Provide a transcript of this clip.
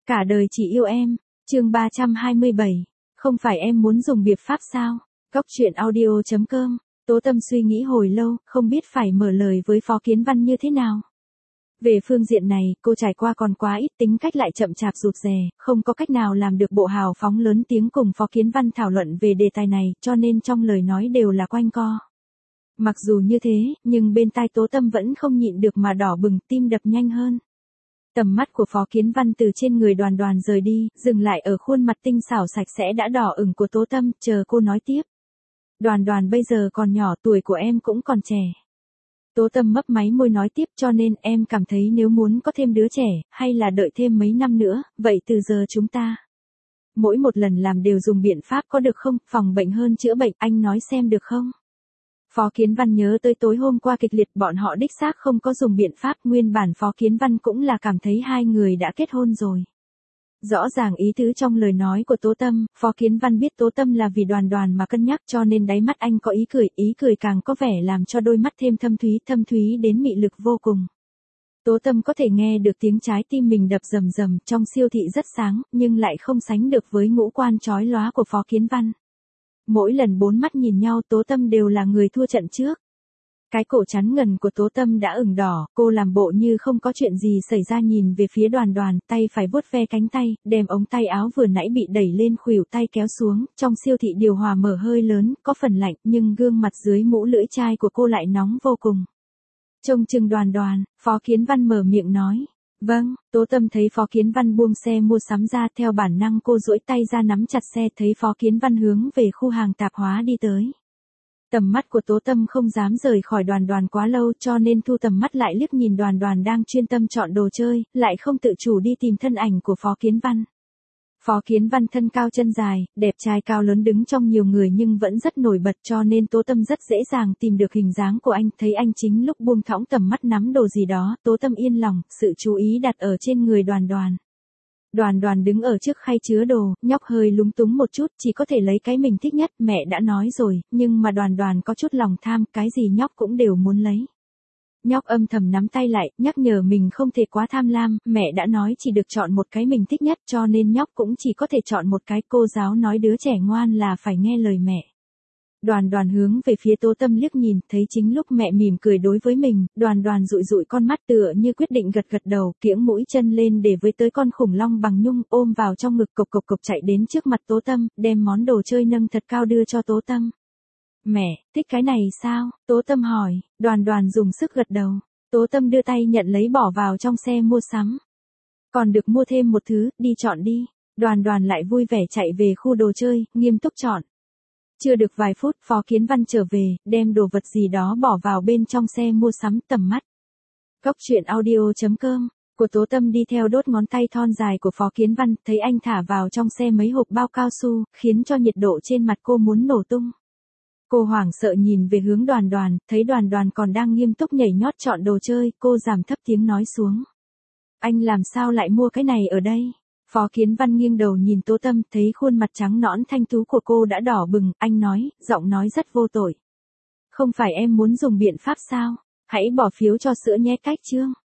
Cả đời chỉ yêu em, chương 327, không phải em muốn dùng biện pháp sao? Góc truyện audio.com, Tố Tâm suy nghĩ hồi lâu, không biết phải mở lời với Phó Kiến Văn như thế nào. Về phương diện này, cô trải qua còn quá ít, tính cách lại chậm chạp rụt rè, không có cách nào làm được bộ hào phóng lớn tiếng cùng Phó Kiến Văn thảo luận về đề tài này, cho nên trong lời nói đều là quanh co. Mặc dù như thế, nhưng bên tai Tố Tâm vẫn không nhịn được mà đỏ bừng, tim đập nhanh hơn. Tầm mắt của Phó Kiến Văn từ trên người Đoàn Đoàn rời đi, dừng lại ở khuôn mặt tinh xảo sạch sẽ đã đỏ ửng của Tố Tâm, chờ cô nói tiếp. Đoàn Đoàn bây giờ còn nhỏ, tuổi của em cũng còn trẻ. Tố Tâm mấp máy môi nói tiếp, cho nên em cảm thấy nếu muốn có thêm đứa trẻ, hay là đợi thêm mấy năm nữa, vậy từ giờ chúng ta mỗi một lần làm đều dùng biện pháp có được không, phòng bệnh hơn chữa bệnh, anh nói xem được không? Phó Kiến Văn nhớ tới tối hôm qua kịch liệt, bọn họ đích xác không có dùng biện pháp, nguyên bản Phó Kiến Văn cũng là cảm thấy hai người đã kết hôn rồi. Rõ ràng ý tứ trong lời nói của Tố Tâm, Phó Kiến Văn biết Tố Tâm là vì Đoàn Đoàn mà cân nhắc, cho nên đáy mắt anh có ý cười càng có vẻ làm cho đôi mắt thêm thâm thúy đến mị lực vô cùng. Tố Tâm có thể nghe được tiếng trái tim mình đập rầm rầm, trong siêu thị rất sáng, nhưng lại không sánh được với ngũ quan chói lóa của Phó Kiến Văn. Mỗi lần bốn mắt nhìn nhau, Tố Tâm đều là người thua trận trước. Cái cổ chắn ngần của Tố Tâm đã ửng đỏ, cô làm bộ như không có chuyện gì xảy ra nhìn về phía Đoàn Đoàn, tay phải vuốt ve cánh tay, đem ống tay áo vừa nãy bị đẩy lên khuỷu tay kéo xuống, trong siêu thị điều hòa mở hơi lớn, có phần lạnh, nhưng gương mặt dưới mũ lưỡi chai của cô lại nóng vô cùng. Trông chừng Đoàn Đoàn, Phó Kiến Văn mở miệng nói. Vâng, Tố Tâm thấy Phó Kiến Văn buông xe mua sắm ra, theo bản năng cô duỗi tay ra nắm chặt xe, thấy Phó Kiến Văn hướng về khu hàng tạp hóa đi tới. Tầm mắt của Tố Tâm không dám rời khỏi Đoàn Đoàn quá lâu, cho nên thu tầm mắt lại liếc nhìn Đoàn Đoàn đang chuyên tâm chọn đồ chơi, lại không tự chủ đi tìm thân ảnh của Phó Kiến Văn. Phó Kiến Văn thân cao chân dài, đẹp trai cao lớn, đứng trong nhiều người nhưng vẫn rất nổi bật, cho nên Tố Tâm rất dễ dàng tìm được hình dáng của anh, thấy anh chính lúc buông thõng tầm mắt nắm đồ gì đó, Tố Tâm yên lòng, sự chú ý đặt ở trên người Đoàn Đoàn. Đoàn Đoàn đứng ở trước khay chứa đồ, nhóc hơi lúng túng một chút, chỉ có thể lấy cái mình thích nhất, mẹ đã nói rồi, nhưng mà Đoàn Đoàn có chút lòng tham, cái gì nhóc cũng đều muốn lấy. Nhóc âm thầm nắm tay lại, nhắc nhở mình không thể quá tham lam, mẹ đã nói chỉ được chọn một cái mình thích nhất, cho nên nhóc cũng chỉ có thể chọn một cái, cô giáo nói đứa trẻ ngoan là phải nghe lời mẹ. Đoàn Đoàn hướng về phía Tố Tâm liếc nhìn, thấy chính lúc mẹ mỉm cười đối với mình, Đoàn Đoàn dụi dụi con mắt tựa như quyết định gật đầu, kiễng mũi chân lên để với tới con khủng long bằng nhung, ôm vào trong ngực, cộc chạy đến trước mặt Tố Tâm, đem món đồ chơi nâng thật cao đưa cho Tố Tâm. Mẹ, thích cái này sao? Tố Tâm hỏi, Đoàn Đoàn dùng sức gật đầu. Tố Tâm đưa tay nhận lấy bỏ vào trong xe mua sắm. Còn được mua thêm một thứ, đi chọn đi. Đoàn Đoàn lại vui vẻ chạy về khu đồ chơi, nghiêm túc chọn. Chưa được vài phút, Phó Kiến Văn trở về, đem đồ vật gì đó bỏ vào bên trong xe mua sắm, tầm mắt. Góc truyện audio.com, của Tố Tâm đi theo đốt ngón tay thon dài của Phó Kiến Văn, thấy anh thả vào trong xe mấy hộp bao cao su, khiến cho nhiệt độ trên mặt cô muốn nổ tung. Cô hoảng sợ nhìn về hướng Đoàn Đoàn, thấy Đoàn Đoàn còn đang nghiêm túc nhảy nhót chọn đồ chơi, cô giảm thấp tiếng nói xuống. Anh làm sao lại mua cái này ở đây? Phó Kiến Văn nghiêng đầu nhìn Tố Tâm, thấy khuôn mặt trắng nõn thanh tú của cô đã đỏ bừng, anh nói, giọng nói rất vô tội. Không phải em muốn dùng biện pháp sao? Hãy bỏ phiếu cho sữa nhé, cách chương.